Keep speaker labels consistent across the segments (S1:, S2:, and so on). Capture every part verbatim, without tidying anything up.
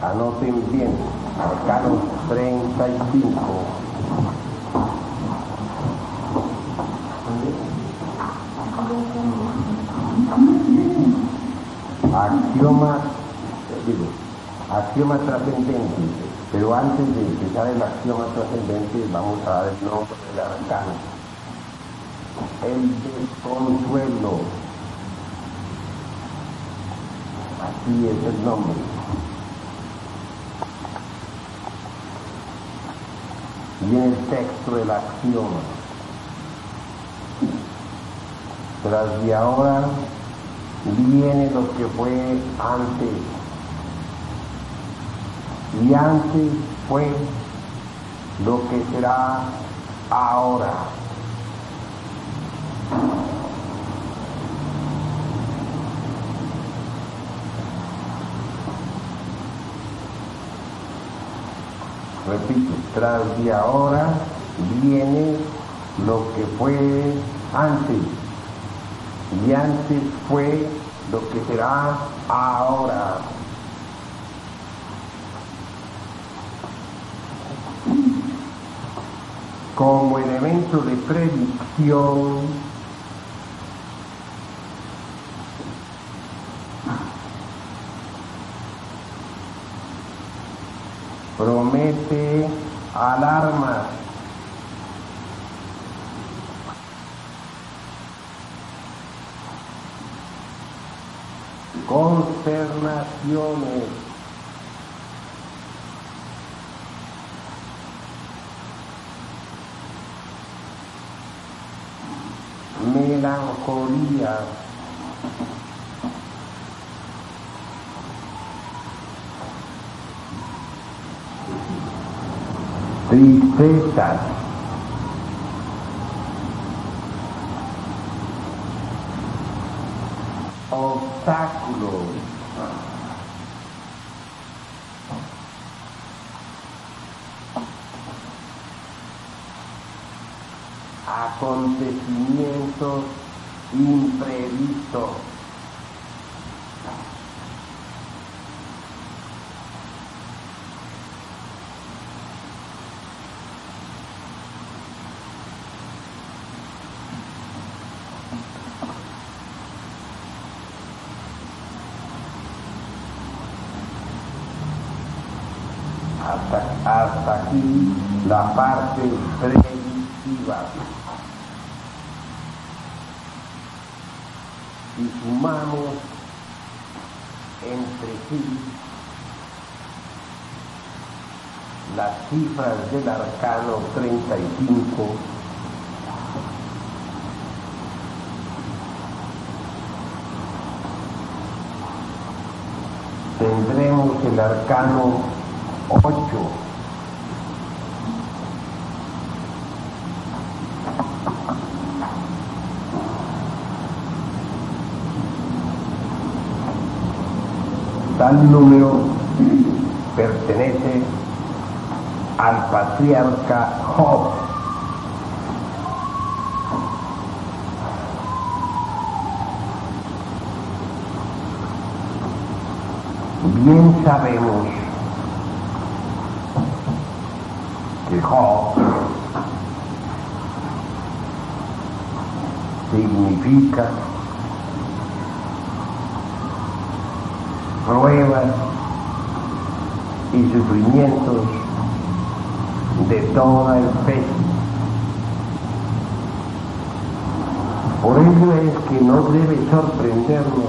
S1: Anoten bien, arcano treinta y cinco. Axioma, digo, axioma trascendente, pero antes de empezar el axioma trascendente vamos a dar el nombre del arcano. El desconsuelo, así es el nombre. Y en el texto del axioma, tras de ahora viene lo que fue antes, y antes fue lo que será ahora. Repito, tras de ahora viene lo que fue antes, y antes fue lo que será ahora. Como elemento de predicción, promete alarmas, consternaciones, melancolía, tristeza, obstáculos, acontecimientos imprevistos, hasta, hasta aquí la parte predictiva. Si sumamos entre sí las cifras del arcano treinta y cinco, tendremos el arcano ocho. Tal número pertenece al patriarca Job. Bien sabemos que Job significa pruebas y sufrimientos de toda especie. Por ello es que no debe sorprendernos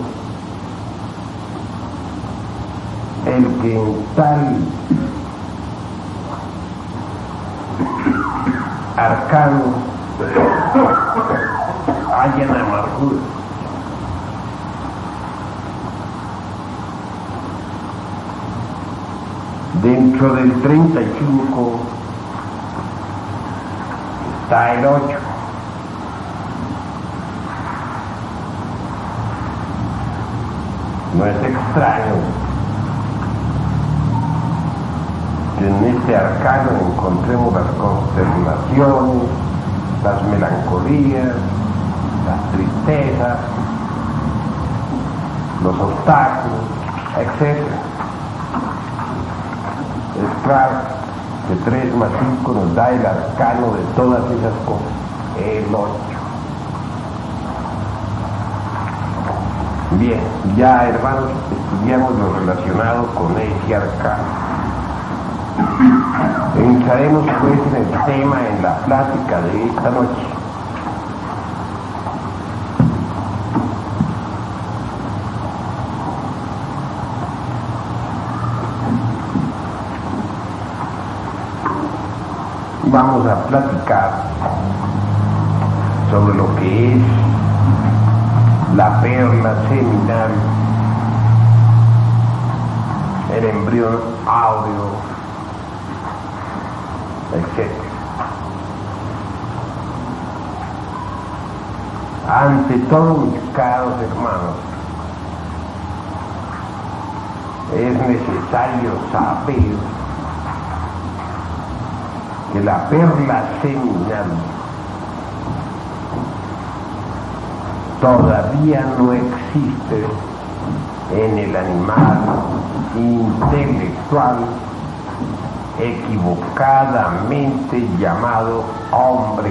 S1: el que en tal arcano hayan amargura. Dentro del treinta y cinco está el ocho. No es extraño que en este arcano encontremos las consternaciones, las melancolías, las tristezas, los obstáculos, etcétera. Es claro que tres más cinco nos da el arcano de todas esas cosas, el ocho. Bien, ya hermanos, estudiamos lo relacionado con ese arcano. Entraremos pues en el tema, en la plática de esta noche. Vamos a platicar sobre lo que es la perla seminal, el embrión áureo, etcétera. Ante todo, mis caros hermanos, es necesario saber que la perla seminal todavía no existe en el animal intelectual equivocadamente llamado hombre.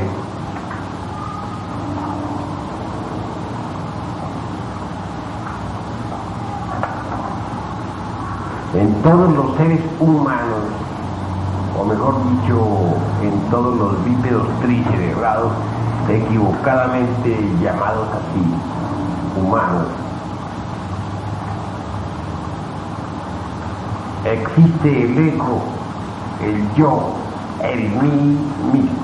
S1: En todos los seres humanos, o mejor dicho, en todos los bípedos tricerebrados, equivocadamente llamados así, humanos, existe el ego, el yo, el mí mismo.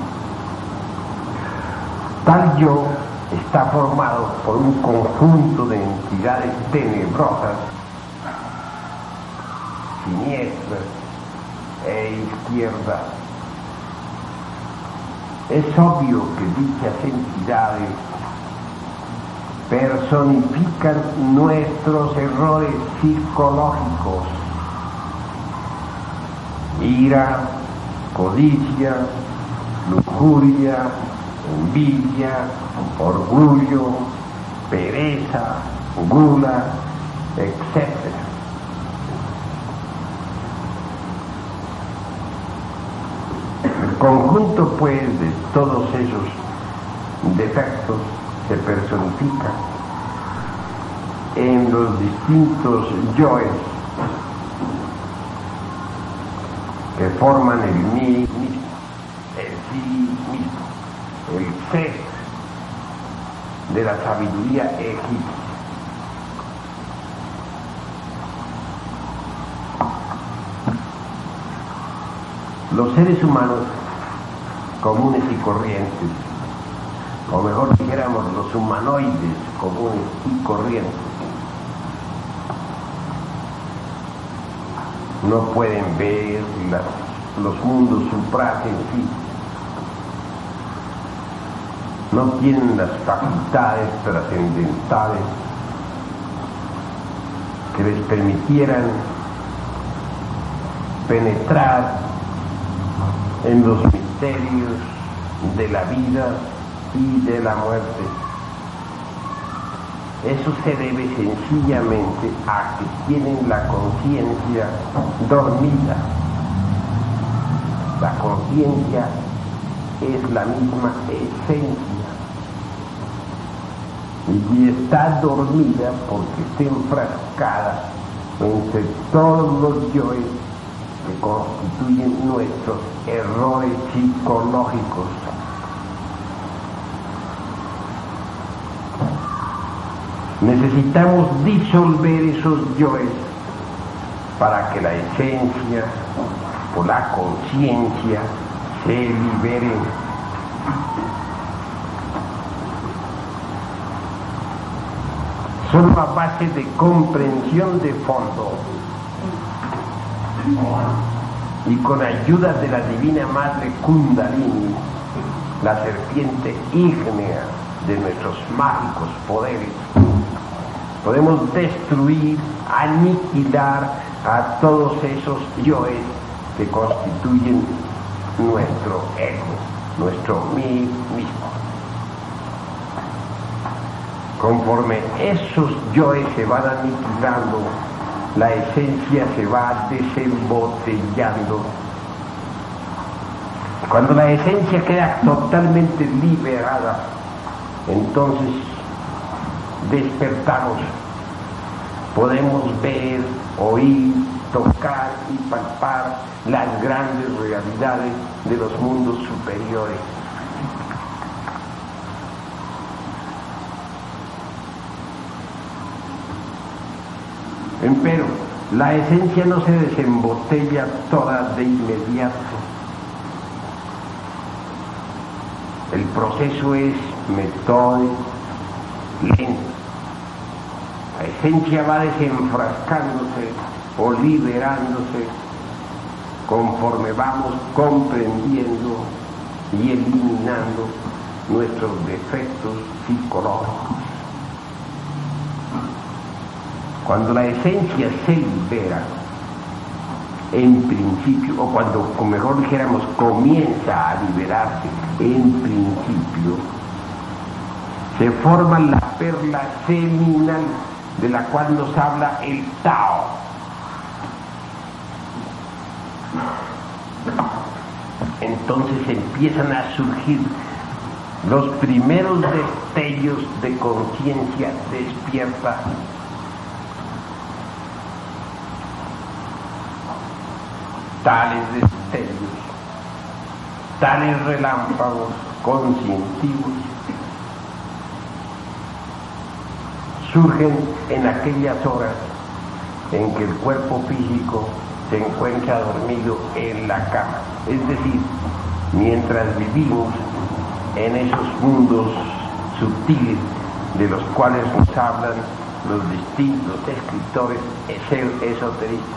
S1: Tal yo está formado por un conjunto de entidades tenebrosas, siniestras e izquierdas. Es obvio que dichas entidades personifican nuestros errores psicológicos: ira, codicia, lujuria, envidia, orgullo, pereza, gula, etcétera. El conjunto, pues, de todos esos defectos se personifica en los distintos yoes que forman el mí mismo, el sí mismo, el ser de la sabiduría egipcia. Los seres humanos comunes y corrientes, o mejor dijéramos los humanoides comunes y corrientes, no pueden ver las, los mundos suprasensibles, no tienen las facultades trascendentales que les permitieran penetrar en los misterios de la vida y de la muerte. Eso se debe sencillamente a que tienen la conciencia dormida. La conciencia es la misma esencia y está dormida porque está enfrascada entre todos los yoes que constituyen nuestros errores psicológicos. Necesitamos disolver esos yoes para que la esencia o la conciencia se libere. Solo a base de comprensión de fondo y con ayuda de la divina madre Kundalini, la serpiente ígnea de nuestros mágicos poderes, podemos destruir, aniquilar a todos esos yoes que constituyen nuestro ego, nuestro mí mismo. Conforme esos yoes se van aniquilando, la esencia se va desembotellando. Cuando la esencia queda totalmente liberada, entonces despertamos. Podemos ver, oír, tocar y palpar las grandes realidades de los mundos superiores. Empero, la esencia no se desembotella toda de inmediato. El proceso es metódico, lento. La esencia va desenfrascándose o liberándose conforme vamos comprendiendo y eliminando nuestros defectos psicológicos. Cuando la esencia se libera, en principio, o cuando, como mejor dijéramos, comienza a liberarse, en principio, se forma la perla seminal de la cual nos habla el Tao. Entonces empiezan a surgir los primeros destellos de conciencia despierta. Tales destellos, tales relámpagos conscientivos surgen en aquellas horas en que el cuerpo físico se encuentra dormido en la cama, es decir, mientras vivimos en esos mundos sutiles de los cuales nos hablan los distintos escritores esoteristas.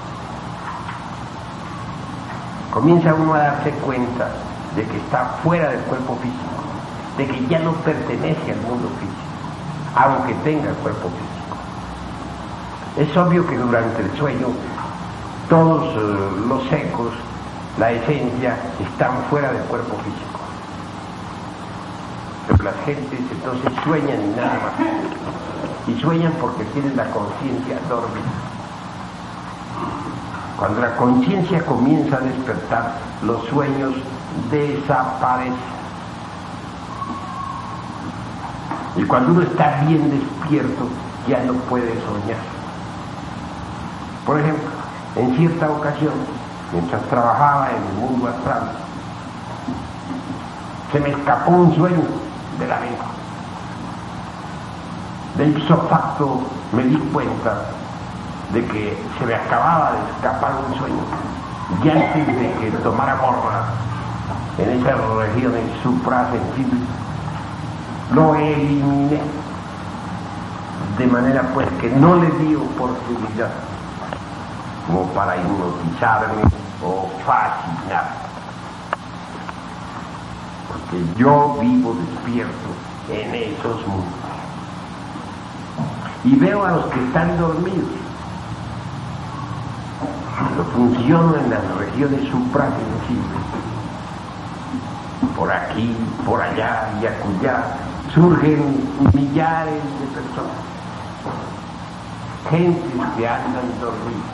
S1: Comienza uno a darse cuenta de que está fuera del cuerpo físico, de que ya no pertenece al mundo físico, aunque tenga el cuerpo físico. Es obvio que durante el sueño todos uh, los ecos, la esencia, están fuera del cuerpo físico. Pero las gentes entonces sueñan y nada más. Y sueñan porque tienen la conciencia dormida. Cuando la conciencia comienza a despertar, los sueños desaparecen. Y cuando uno está bien despierto, ya no puede soñar. Por ejemplo, en cierta ocasión, mientras trabajaba en el mundo astral, se me escapó un sueño de la mente. De ipso facto me di cuenta de que se me acababa de escapar un sueño, y antes de que tomara forma en esas regiones suprasensibles, lo eliminé, de manera pues que no le di oportunidad como para hipnotizarme o fascinarme, porque yo vivo despierto en esos mundos y veo a los que están dormidos. Lo funciono en las regiones suprasensibles. Por aquí, por allá y acullá surgen millares de personas, gentes que andan dormidas,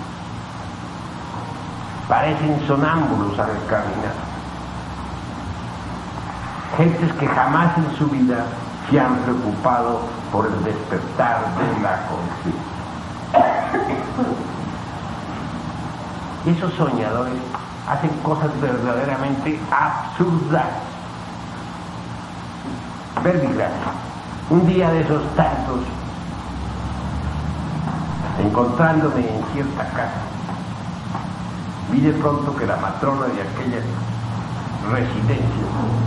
S1: parecen sonámbulos al caminar, gentes que jamás en su vida se han preocupado por el despertar de la conciencia. Y esos soñadores hacen cosas verdaderamente absurdas. Verbigracia. Un día de esos tantos, encontrándome en cierta casa, vi de pronto que la matrona de aquella residencia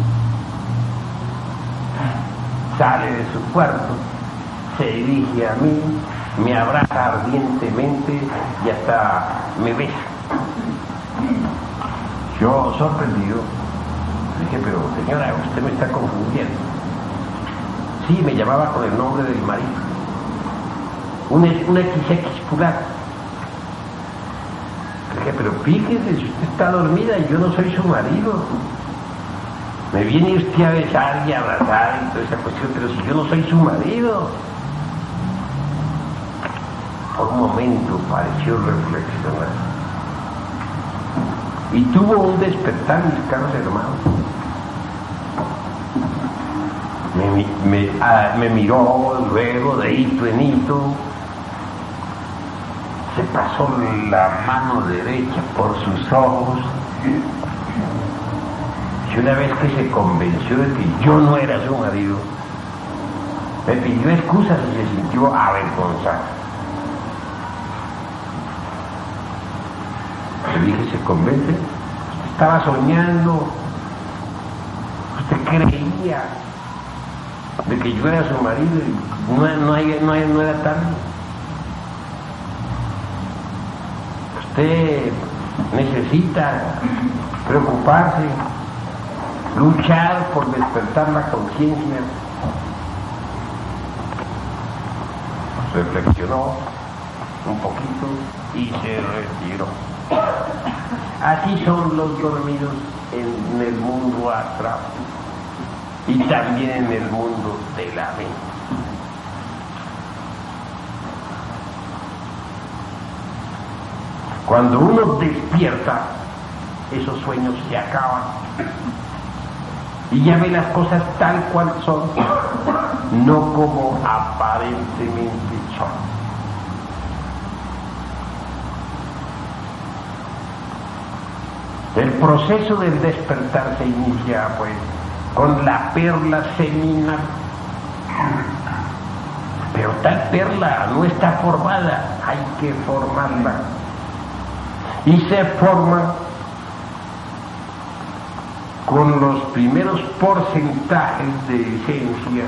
S1: sale de su cuarto, se dirige a mí, me abraza ardientemente y hasta me besa. Yo, sorprendido, dije, pero señora, usted me está confundiendo. Sí, me llamaba con el nombre del marido. Un, un equis equis fulano. Dije, pero fíjese, si usted está dormida y yo no soy su marido. Me viene usted a besar y a abrazar y toda esa cuestión, pero si yo no soy su marido. Por un momento pareció reflexionar y tuvo un despertar, mis caros hermanos. Me, me, ah, me miró luego de hito en hito, se pasó la mano derecha por sus ojos y una vez que se convenció de que yo no era su marido, me pidió excusas y se sintió avergonzado. Le dije, ¿se convence? Usted estaba soñando, usted creía de que yo era su marido y no, no, hay, no, hay, no era tarde. Usted necesita preocuparse, luchar por despertar la conciencia. Reflexionó un poquito y se retiró. Así son los dormidos en el mundo astral y también en el mundo de la mente. Cuando uno despierta, esos sueños se acaban y ya ve las cosas tal cual son, no como aparentemente son. El proceso del despertar se inicia pues con la perla seminal, pero tal perla no está formada, hay que formarla, y se forma con los primeros porcentajes de esencia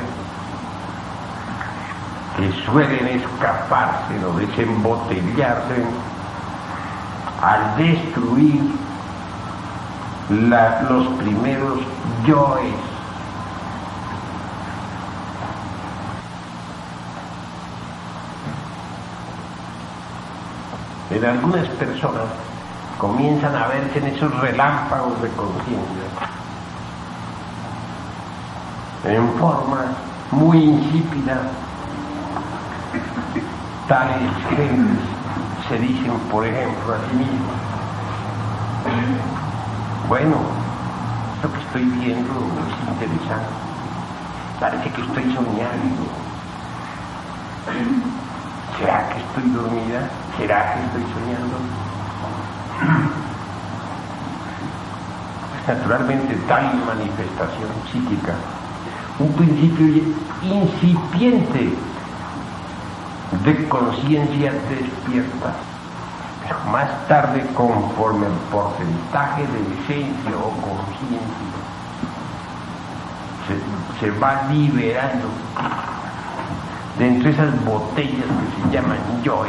S1: que suelen escaparse o desembotellarse al destruir La, los primeros yoes. En algunas personas comienzan a verse en esos relámpagos de conciencia en formas muy insípidas. Tales gentes se dicen, por ejemplo, a sí mismos: bueno, esto que estoy viendo es interesante, parece que estoy soñando. ¿Será que estoy dormida? ¿Será que estoy soñando? Naturalmente, tal manifestación psíquica, un principio incipiente de conciencia despierta, pero más tarde, conforme el porcentaje de esencia o conciencia se, se va liberando dentro de esas botellas que se llaman yoes,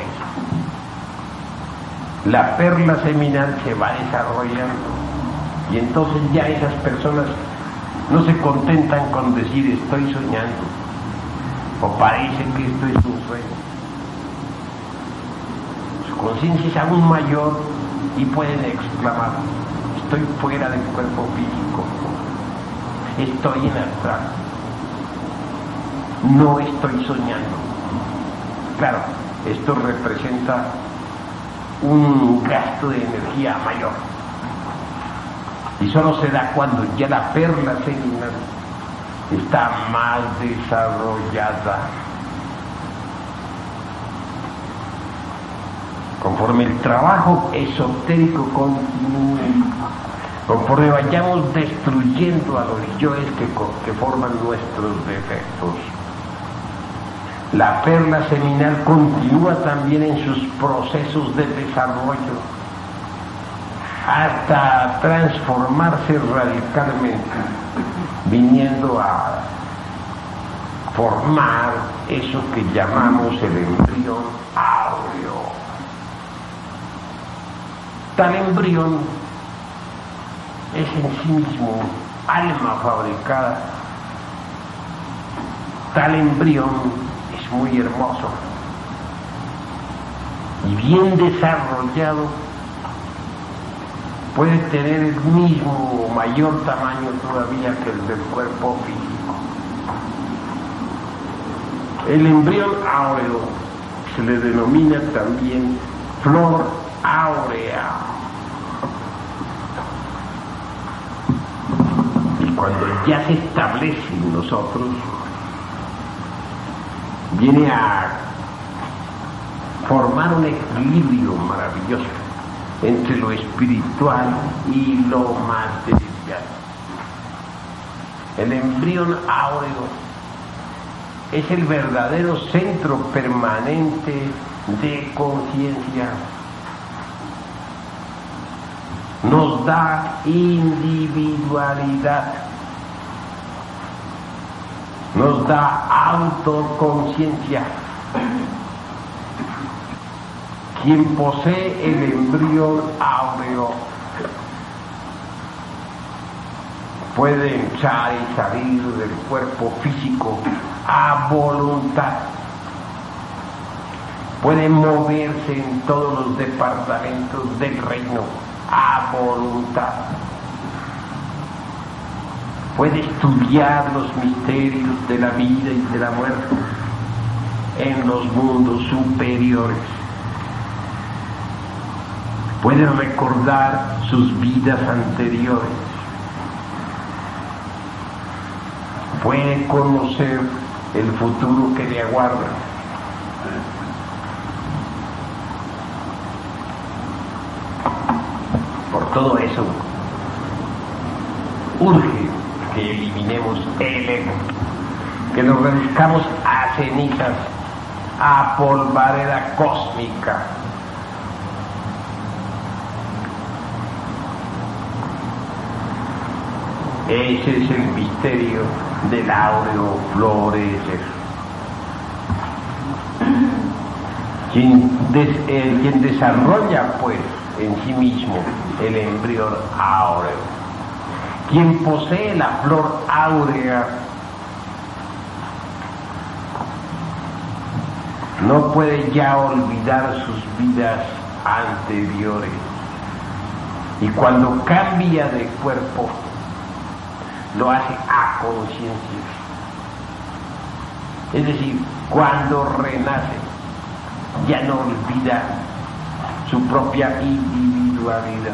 S1: la perla seminal se va desarrollando y entonces ya esas personas no se contentan con decir estoy soñando o parece que esto es un sueño. Conciencia es aún mayor y pueden exclamar: estoy fuera del cuerpo físico, estoy en astral, no estoy soñando. Claro, esto representa un gasto de energía mayor y solo se da cuando ya la perla seminal está más desarrollada. Conforme el trabajo esotérico continúe, conforme vayamos destruyendo a los yoes que, que forman nuestros defectos, la perla seminal continúa también en sus procesos de desarrollo hasta transformarse radicalmente, viniendo a formar eso que llamamos el embrión áureo. Tal embrión es en sí mismo alma fabricada. Tal embrión es muy hermoso y bien desarrollado, puede tener el mismo o mayor tamaño todavía que el del cuerpo físico. El embrión áureo se le denomina también flor áurea. Y cuando ya se establece en nosotros, viene a formar un equilibrio maravilloso entre lo espiritual y lo material. El embrión áureo es el verdadero centro permanente de conciencia. Nos da individualidad, nos da autoconciencia. Quien posee el embrión áureo puede entrar y salir del cuerpo físico a voluntad, puede moverse en todos los departamentos del reino a voluntad, puede estudiar los misterios de la vida y de la muerte en los mundos superiores, puede recordar sus vidas anteriores, puede conocer el futuro que le aguarda. Por todo eso, urge que eliminemos el ego, que nos reduzcamos a cenizas, a polvareda cósmica. Ese es el misterio del áureo florecer. Quien, des, eh, quien desarrolla pues en sí mismo el embrión áureo, quien posee la flor áurea, no puede ya olvidar sus vidas anteriores, y cuando cambia de cuerpo lo hace a conciencia. Es decir, cuando renace ya no olvida su propia individualidad,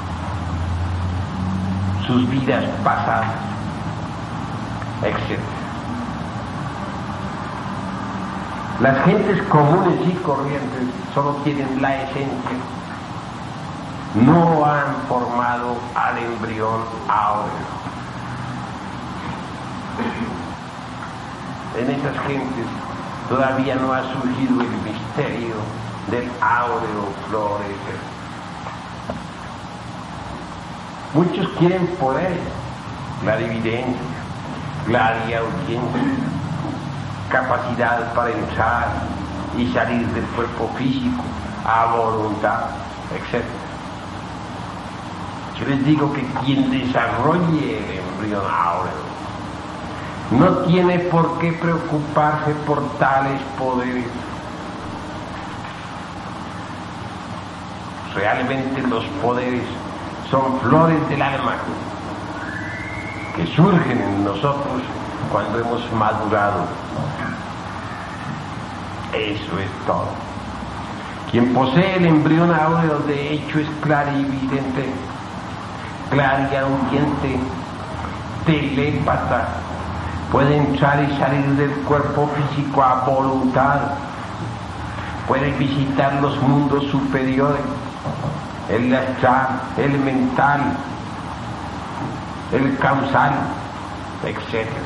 S1: sus vidas pasadas, etcétera. Las gentes comunes y corrientes solo tienen la esencia, no han formado al embrión áureo. En esas gentes todavía no ha surgido el misterio del áureo florecer. Muchos quieren poder, clarividencia, clariaudiencia, capacidad para entrar y salir del cuerpo físico a voluntad, etcétera. Yo les digo que quien desarrolle el embrión áureo no tiene por qué preocuparse por tales poderes. Realmente los poderes son flores del alma que surgen en nosotros cuando hemos madurado. Eso es todo. Quien posee el embrión áureo de hecho es clarividente, clariaudiente, telépata, puede entrar y salir del cuerpo físico a voluntad, puede visitar los mundos superiores, el astral, el mental, el causal, etcétera.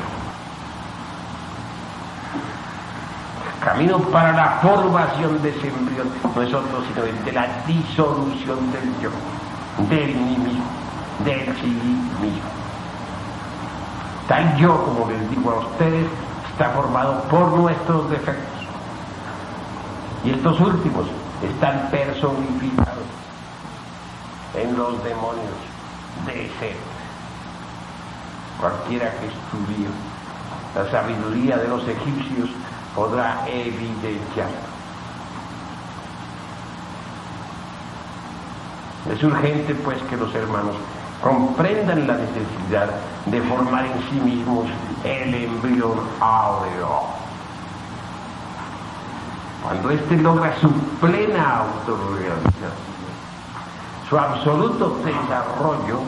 S1: El camino para la formación de ese embrión no es otro sino el de la disolución del yo, del mí mismo, del sí mismo. Tal yo, como les digo a ustedes, está formado por nuestros defectos. Y estos últimos están personificados en los demonios de ser. Cualquiera que estudie la sabiduría de los egipcios podrá evidenciarlo. Es urgente, pues, que los hermanos comprendan la necesidad de formar en sí mismos el embrión áureo.
S2: Cuando éste logra su plena autorrealización, su absoluto desarrollo,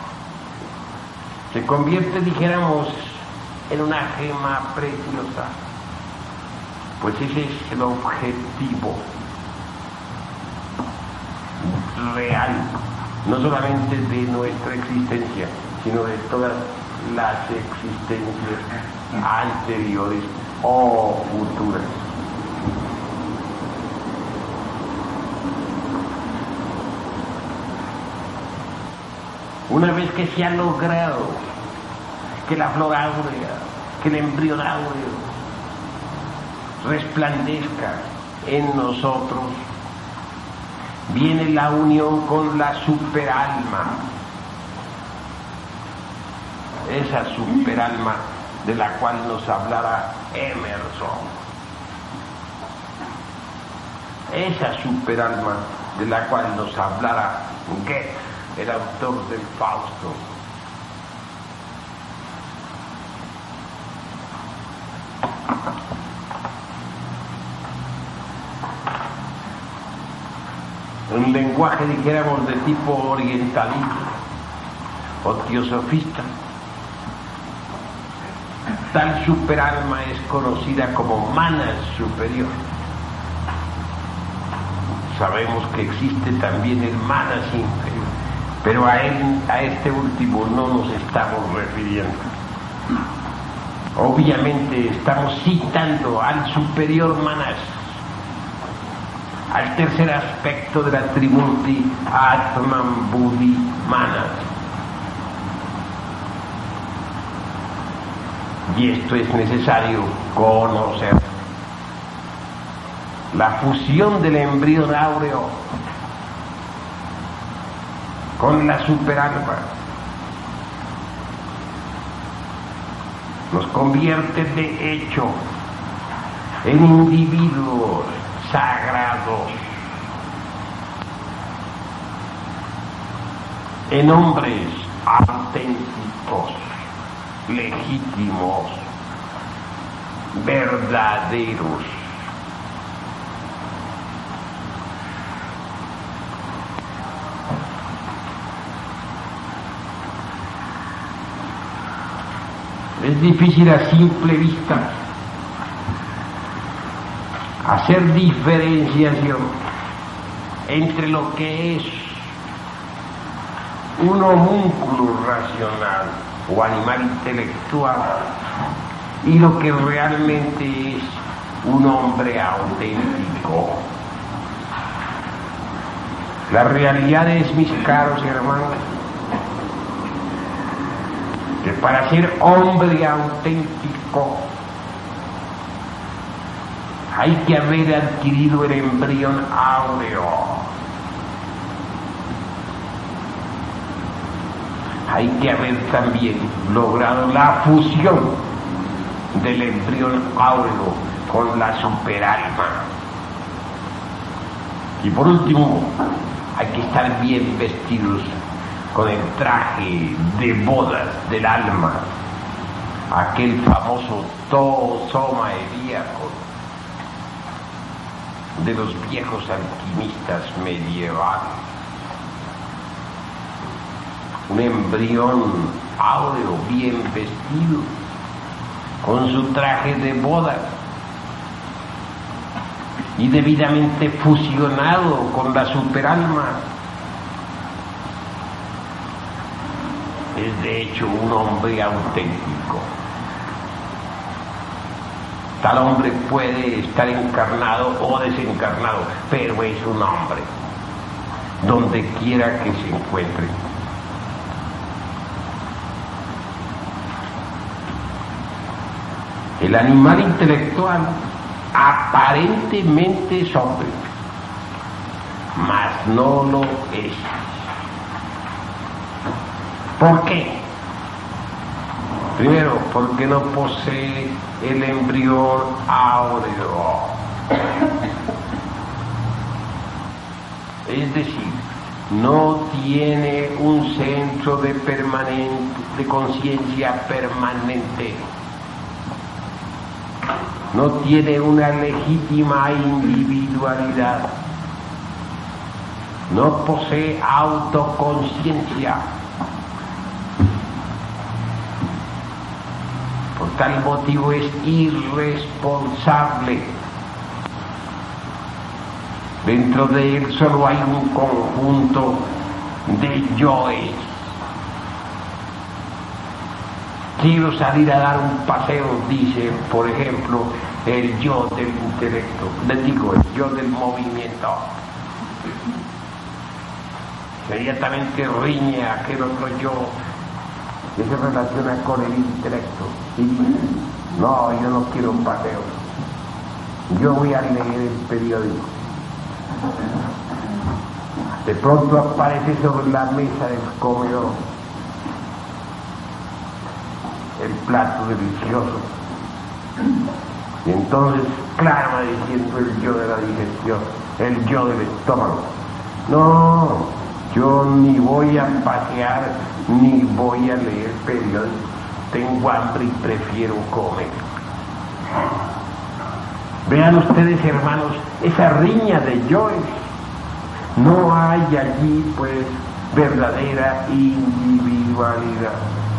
S2: se convierte, dijéramos, en una gema preciosa, pues ese es el objetivo real, no solamente de nuestra existencia, sino de todas las existencias anteriores o futuras. Una vez que se ha logrado que la flor áurea, que el embrión áureo resplandezca en nosotros, viene la unión con la superalma, esa superalma de la cual nos hablará Emerson, esa superalma de la cual nos hablará Goethe, el autor del Fausto. Un lenguaje, dijéramos, de tipo orientalista o teosofista. Tal superalma es conocida como Manas superior. Sabemos que existe también el Manas inferior, pero a él, a este último no nos estamos refiriendo. Obviamente estamos citando al superior Manas, al tercer aspecto de la Trimurti, Atman Buddhi Manas. Y esto es necesario conocer. La fusión del embrión áureo con la superalma nos convierte de hecho en individuos sagrados, en hombres auténticos, legítimos, verdaderos. Es difícil a simple vista hacer diferenciación entre lo que es un homúnculo racional o animal intelectual y lo que realmente es un hombre auténtico. La realidad es, mis caros hermanos, que para ser hombre auténtico hay que haber adquirido el embrión áureo. Hay que haber también logrado la fusión del embrión áureo con la superalma. Y por último, hay que estar bien vestidos con el traje de bodas del alma, aquel famoso tosoma helíaco de los viejos alquimistas medievales. Un embrión áureo bien vestido, con su traje de bodas y debidamente fusionado con la superalma. Es de hecho un hombre auténtico. Tal hombre puede estar encarnado o desencarnado, pero es un hombre, donde quiera que se encuentre. El animal intelectual aparentemente es hombre, mas no lo es. ¿Por qué? Primero, porque no posee el embrión áureo. Es decir, no tiene un centro de, permanente, de conciencia permanente. no tiene una legítima individualidad, no posee autoconciencia. Por tal motivo es irresponsable. Dentro de él solo hay un conjunto de yoes. Quiero salir a dar un paseo, dice, por ejemplo, el yo del intelecto, les digo, el yo del movimiento. Inmediatamente riñe a aquel otro yo que se relaciona con el intelecto y dice, no, yo no quiero un paseo, yo voy a leer el periódico. De pronto aparece sobre la mesa del comedor el plato delicioso y entonces clama diciendo el yo de la digestión, el yo del estómago, no, yo ni voy a pasear ni voy a leer periódicos, tengo hambre y prefiero comer. Vean ustedes, hermanos, esa riña de yoes. No hay allí pues verdadera individualidad.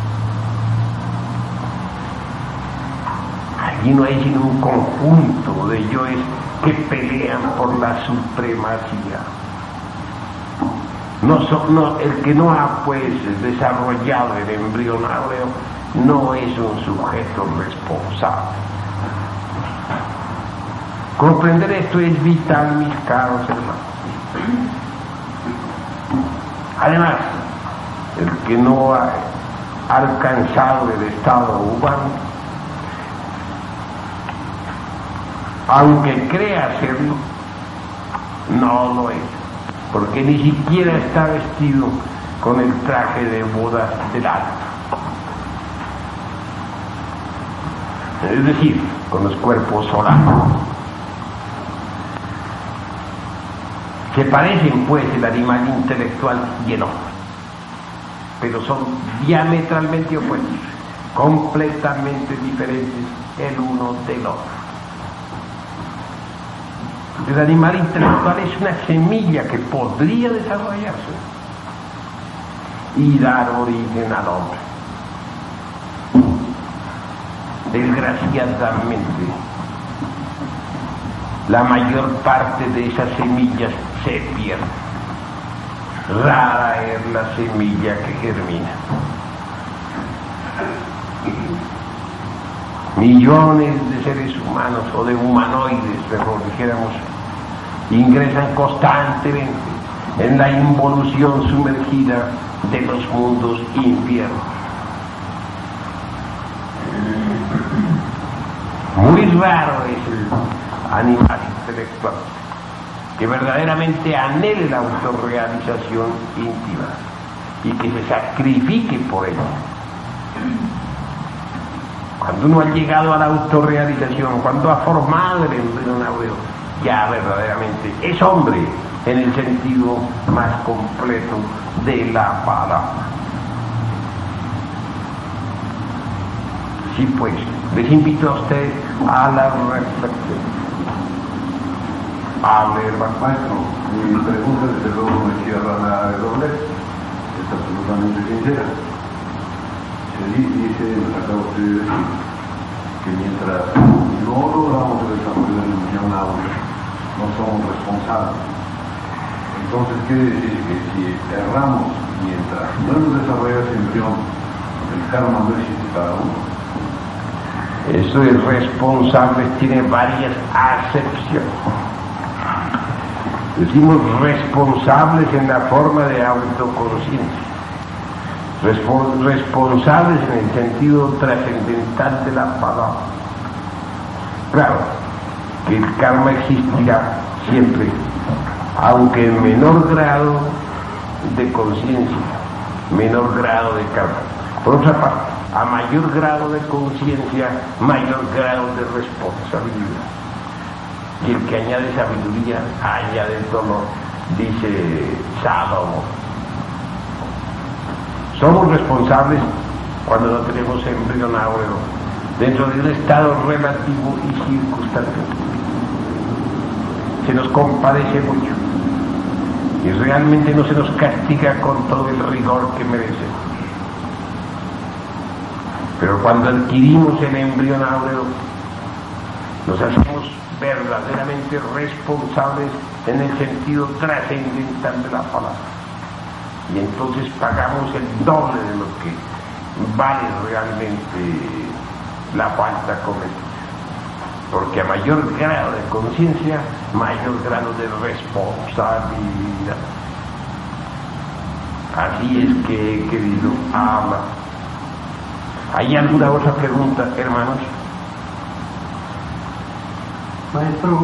S2: Allí no hay sino un conjunto de yoes que pelean por la supremacía. No, so, no, el que no ha pues desarrollado el embrión áureo no es un sujeto responsable. Comprender esto es vital, mis caros hermanos. Además, el que no ha alcanzado el estado humano, aunque crea serlo, no lo es, porque ni siquiera está vestido con el traje de bodas del alto, es decir, con los cuerpos solares. Se parecen pues el animal intelectual y el hombre, pero son diametralmente opuestos, completamente diferentes el uno del otro. El animal intelectual es una semilla que podría desarrollarse y dar origen al hombre. Desgraciadamente, la mayor parte de esas semillas se pierde. Rara es la semilla que germina. Millones de seres humanos, o de humanoides, mejor dijéramos, ingresan constantemente en la involución sumergida de los mundos infiernos. Muy raro es el animal intelectual que verdaderamente anhele la autorrealización íntima y que se sacrifique por ella. Cuando uno ha llegado a la autorrealización, cuando ha formado el embrión áureo, ya verdaderamente es hombre en el sentido más completo de la palabra. Sí, pues, les invito a ustedes a la reflexión. A ver,
S3: maestro, mi pregunta desde luego no es cierra nada de doblez, es absolutamente sincera. Se dice, nos acaba usted de decir, que mientras no logramos el desarrollo de la embrión áureo, no somos responsables. Entonces quiere decir que si erramos mientras no hemos desarrollado ese embrión, el karma no existe para uno.
S2: Eso es responsable, tiene varias acepciones. Decimos responsables en la forma de autoconciencia, Respons responsables en el sentido trascendental de la palabra. Claro, que el karma existirá siempre, aunque en menor grado de conciencia, menor grado de karma. Por otra parte, a mayor grado de conciencia, mayor grado de responsabilidad. Y el que añade sabiduría, añade dolor, dice Salomón. Somos responsables cuando no tenemos embrión áureo dentro de un estado relativo y circunstancial. Se nos compadece mucho y realmente no se nos castiga con todo el rigor que merecemos. Pero cuando adquirimos el embrión áureo, nos hacemos verdaderamente responsables en el sentido trascendental de la palabra. Y entonces pagamos el doble de lo que vale realmente la falta cometida. Porque a mayor grado de conciencia, mayor grado de responsabilidad. Así es que he querido hablar. ¿Hay alguna otra pregunta, hermanos?
S4: Maestro,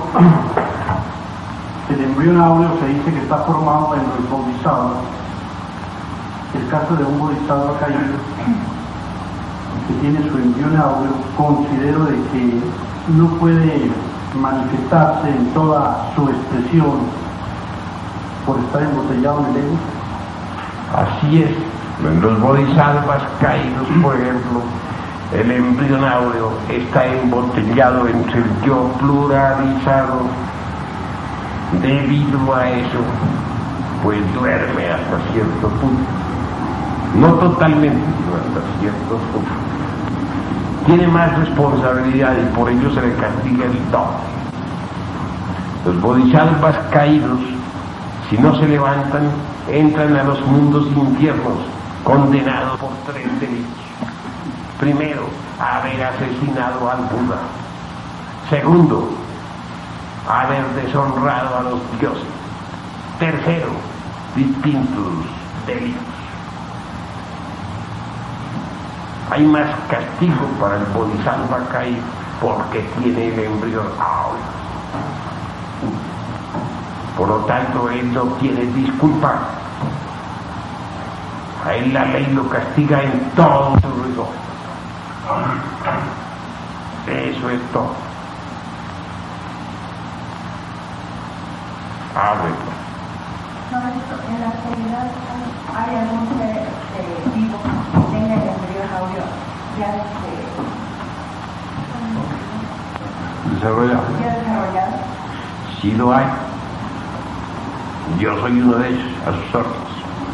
S4: el embrión áureo se dice que está formado en los bodhisattvas. El caso de un bodhisattva caído que tiene su embrión áureo, considero de que no puede manifestarse en toda su expresión por estar embotellado en el ego.
S2: Así es. En los bodhisattvas caídos, por ejemplo, el embrión áureo está embotellado entre el yo pluralizado. Debido a eso, pues duerme hasta cierto punto. No totalmente, sino hasta cierto punto. Tiene más responsabilidad y por ello se le castiga el doble. Los bodhisattvas caídos, si no se levantan, entran a los mundos infiernos, condenados por tres delitos. Primero, haber asesinado al Buda. Segundo, haber deshonrado a los dioses. Tercero, distintos delitos. Hay más castigo para el bodhisattva caído porque tiene el embrión áureo. Por lo tanto, él no tiene disculpa. A él la ley lo castiga en todo su rigor. Eso es todo. Hable.
S5: No, en la actualidad hay algún ser eh, vivo que tenga el embrión áureo ya
S2: desarrollado.
S5: Ya desarrollado.
S2: Sí lo hay. Yo soy uno de ellos, a sus órdenes.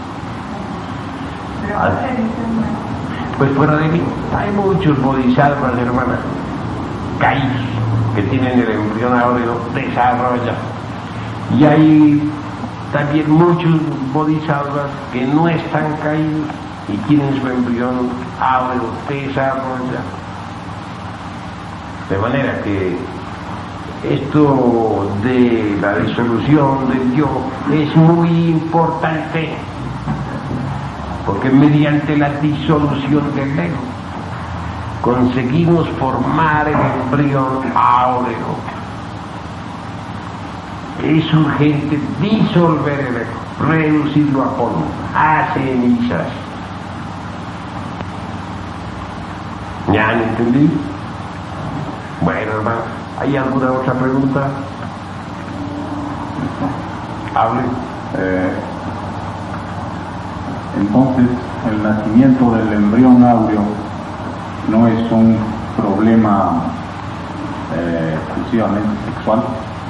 S5: Pero
S2: Ah.
S5: ¿cuál es el tema?
S2: Pues fuera de mí, hay muchos bodhisattvas, hermana, caídos, que tienen el embrión áureo desarrollado. Y hay también muchos bodhisattvas que no están caídos y tienen su embrión áureo desarrollado. De manera que esto de la disolución del yo es muy importante, porque mediante la disolución del ego conseguimos formar el embrión áureo. Es urgente disolver el ego, reducirlo a polvo, a cenizas. ¿Ya han entendido? Bueno, hermano, ¿hay alguna otra pregunta? Hable.
S6: Eh, entonces, el nacimiento del embrión áureo no es un problema eh, exclusivamente sexual.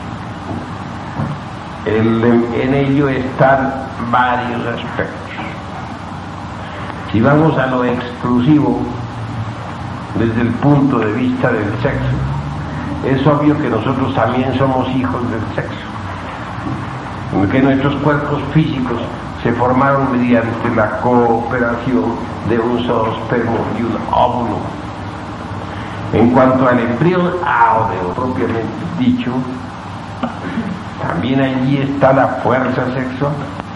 S2: El, en ello están varios aspectos. Si vamos a lo exclusivo, desde el punto de vista del sexo, es obvio que nosotros también somos hijos del sexo, porque nuestros cuerpos físicos se formaron mediante la cooperación de un zoospermo y un óvulo. En cuanto al embrión áureo propiamente dicho, también allí está la fuerza sexual.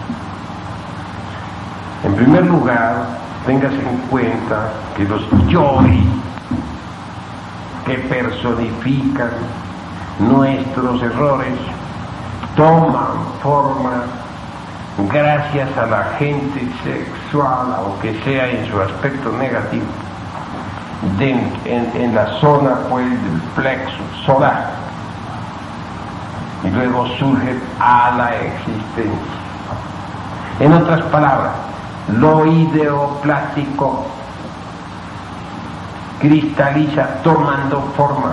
S2: En primer lugar, téngase en cuenta que los yoes que personifican nuestros errores toman forma gracias a la gente sexual, aunque sea en su aspecto negativo, de, en, en la zona pues del plexo solar, y luego surgen a la existencia. En otras palabras, lo ideoplástico cristaliza tomando forma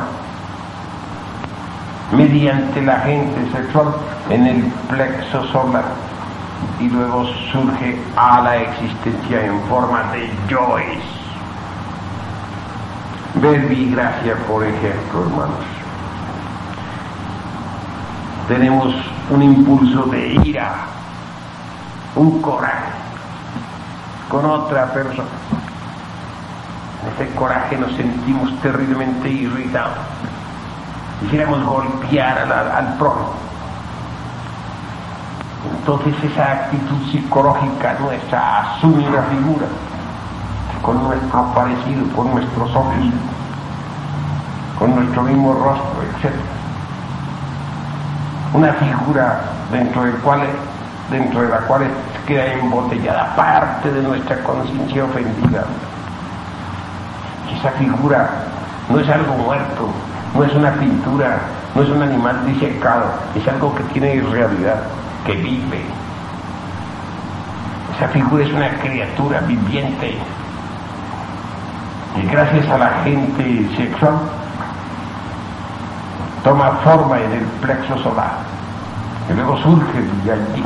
S2: mediante el agente sexual en el plexo solar y luego surge a la existencia en forma de yoes. Verbigracia, por ejemplo, hermanos. Tenemos un impulso de ira, un coraje con otra persona. En ese coraje nos sentimos terriblemente irritados. Quisiéramos golpear al, al prójimo. Entonces esa actitud psicológica nuestra asume una figura con nuestro parecido, con nuestros ojos, con nuestro mismo rostro, etcétera. Una figura dentro del cual, dentro de la cual queda embotellada parte de nuestra conciencia ofendida. Esa figura no es algo muerto, no es una pintura, no es un animal disecado, es algo que tiene realidad, que vive. Esa figura es una criatura viviente y gracias a la agente sexual toma forma en el plexo solar y luego surge de allí.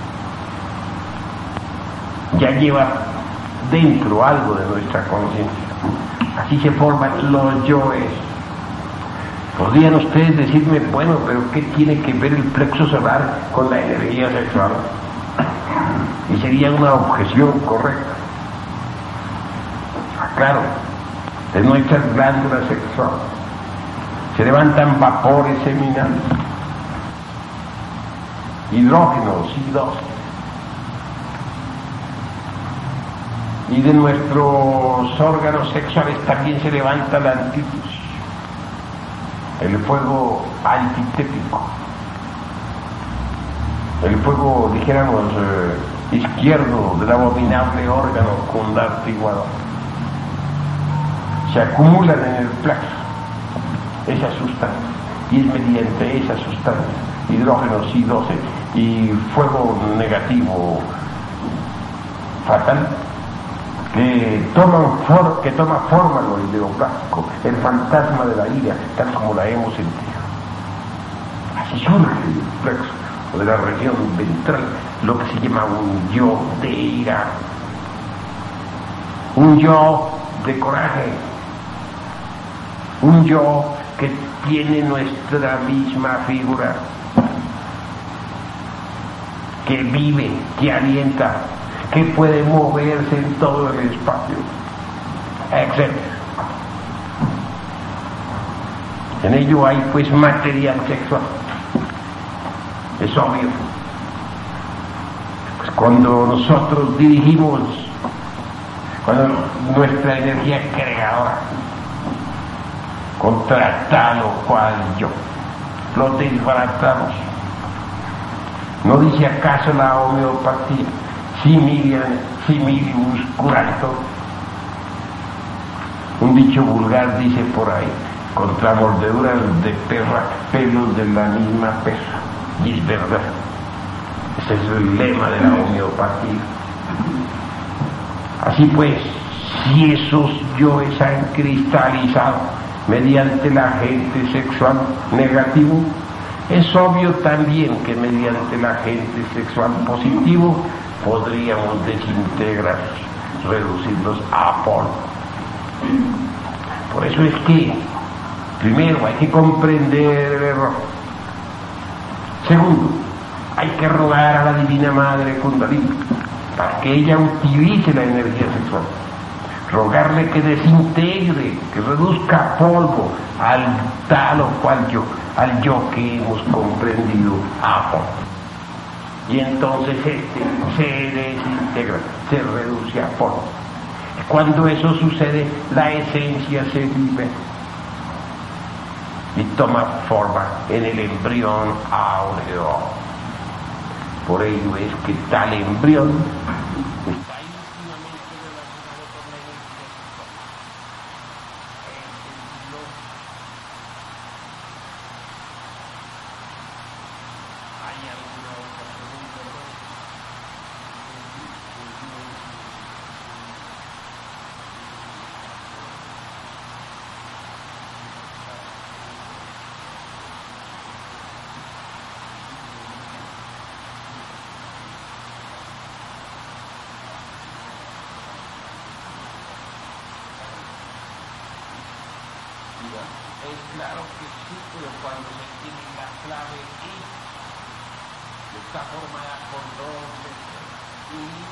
S2: Ya lleva dentro algo de nuestra conciencia. Así se forman los yoes. Podrían ustedes decirme, bueno, pero ¿qué tiene que ver el plexo solar con la energía sexual? Y sería una objeción correcta. Claro, de nuestras glándulas sexuales se levantan vapores seminales, hidrógeno, C dos, y de nuestros órganos sexuales también se levanta la antítesis, el fuego antitético, el fuego, dijéramos, eh, izquierdo del abominable órgano condartiguador. Se acumulan en el plexo esa sustancia, y es mediante esa sustancia, hidrógeno C doce y fuego negativo fatal, que toman for, que toma forma lo ideoplástico, el fantasma de la ira, tal como la hemos sentido. Así surge el plexo, o de la región ventral, lo que se llama un yo de ira, un yo de coraje, un yo que tiene nuestra misma figura, que vive, que alienta, que puede moverse en todo el espacio, etcétera. En ello hay pues material sexual, es obvio. Pues cuando nosotros dirigimos, cuando nuestra energía creadora contra tal o cual yo, lo desbaratamos. ¿No dice acaso la homeopatía similibus curanto? Un dicho vulgar dice por ahí, contra mordeduras de perra, pelos de la misma perra. Y es verdad, ese es el lema de la homeopatía. Así pues, si esos yoes han cristalizado mediante el agente sexual negativo, es obvio también que mediante el agente sexual positivo podríamos desintegrar, reducirlos a polvo. Por eso es que, primero, hay que comprender el error. Segundo, hay que rogar a la Divina Madre Kundalini para que ella utilice la energía sexual. Rogarle que desintegre, que reduzca a polvo al tal o cual yo, al yo que hemos comprendido a polvo. Y entonces este se desintegra, se reduce a polvo. Cuando eso sucede, la esencia se libera y toma forma en el embrión áureo. Por ello es que tal embrión está íntimamente relacionado con la energía sexual. ¿Hay alguna otra pregunta, hermano? vida? Es claro que sí, pero cuando se tiene la clave X, que está formada por dos letras, y